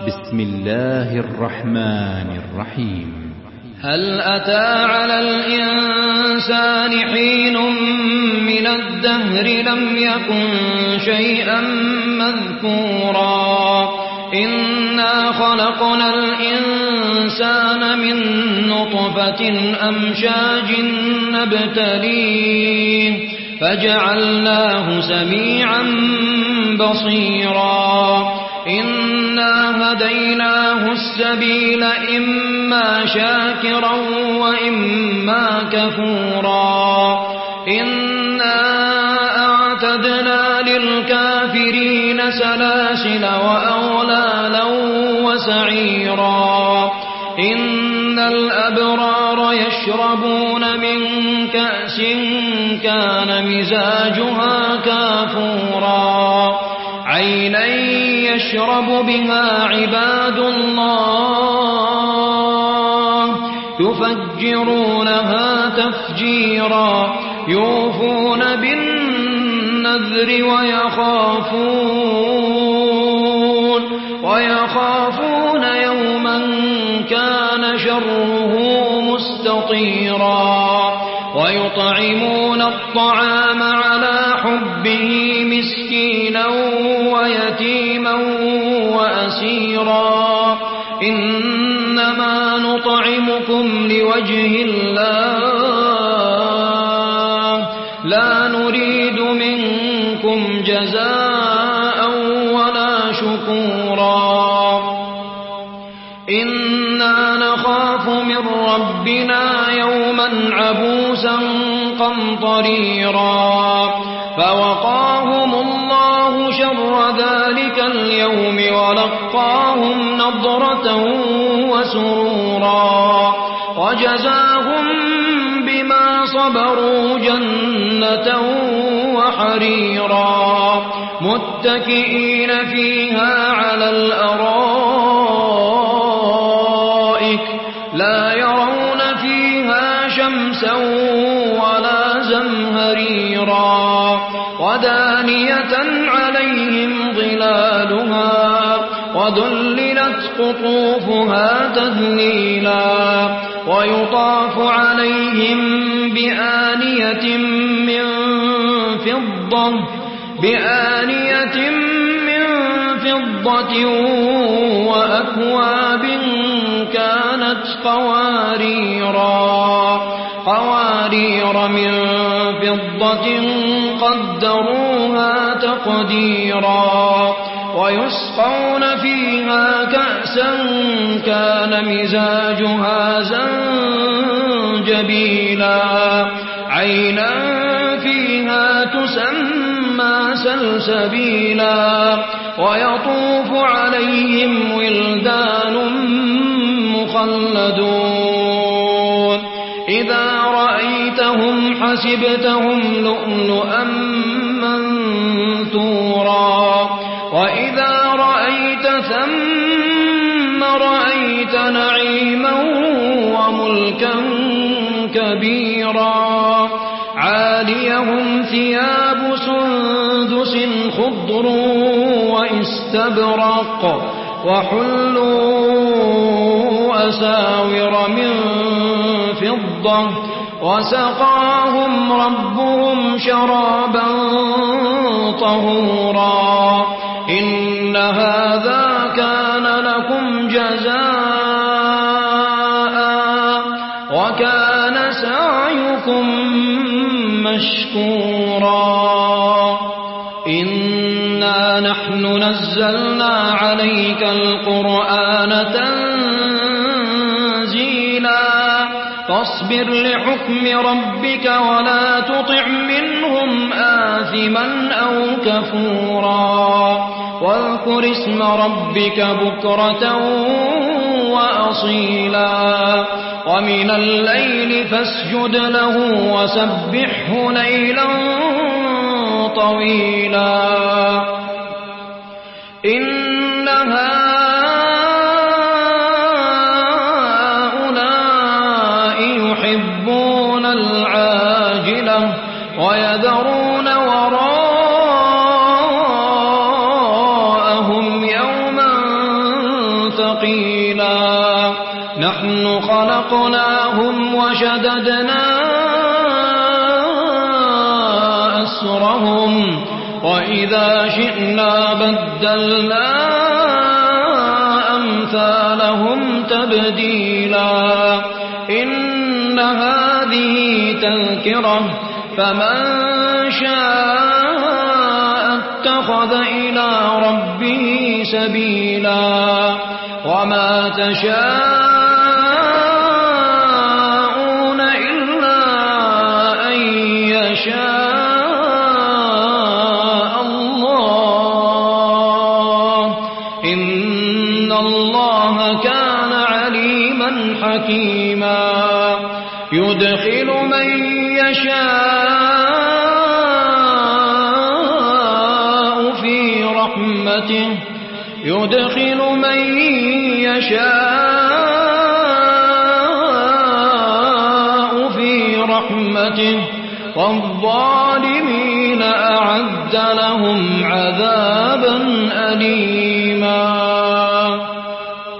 بسم الله الرحمن الرحيم. هل أتى على الإنسان حين من الدهر لم يكن شيئا مذكورا إنا خلقنا الإنسان من نطفة أمشاج نبتليه فجعلناه سميعا بصيرا إنا هديناه السبيل إما شاكرا وإما كفورا إنا أعتدنا للكافرين سلاسل وأغلالا وسعيرا إن الأبرار يشربون من كأس كان مزاجها كافورا عينا يشرب بها عباد الله يفجرونها تفجيرا يوفون بالنذر ويخافون يوما كان شره مستطيرا ويطعمون الطعام على حبه مسكينا ويتيما وأسيرا إنما نطعمكم لوجه الله لا نريد منكم جزاء ولا شكورا إنا نخاف من ربنا يوما عبوسا قمطريرا فوقاهم الله شر ذلك اليوم ولقاهم نضرة وسرورا وجزاهم بما صبروا جنة وحريرا متكئين فيها على الأرائك لا يرون فيها شمسا ولا زمهريرا ودانية عليهم ظلالها وذللت قطوفها تذليلا ويطاف عليهم بآنية من فضة وأكواب كانت قوارير من فضة قدروها تقديرا ويسقون فيها كأسا كان مزاجها زنجبيلا عينا فيها تسمى سلسبيلا ويطوف عليهم ولدان مخلدون إذا رأيتهم حسبتهم لؤلؤا منثورا وإذا رأيت ثم رأيت نعيما وملكا كبيرا عاليهم ثياب سندس خضر واستبرق وحلوا أساور من فضة وسقاهم ربهم شرابا طهورا إن هذا كان لكم جزاء وكان سعيكم مشكورا إنا نحن نزلنا عليك القرآن تنزيلا فاصبر لحكم ربك ولا تطع منهم آثما أو كفورا واذكر اسم ربك بكرة وأصيلا ومن الليل فاسجد له وسبحه ليلا طويلا إن هؤلاء يحبون العاجلة ويذرون وراءهم يوما ثقيلا نحن خلقناهم وشددنا أسرهم وإذا شئنا بدلنا أمثالهم تبديلا إن هذه تذكرة فمن شاء اتخذ إلى ربه سبيلا وما تشاءون إلا أن يشاء الله إن الله كان عليما حكيما يدخل من يشاء في رحمته يدخل من يشاء في رحمته والظالمين أعد لهم عذابا أليما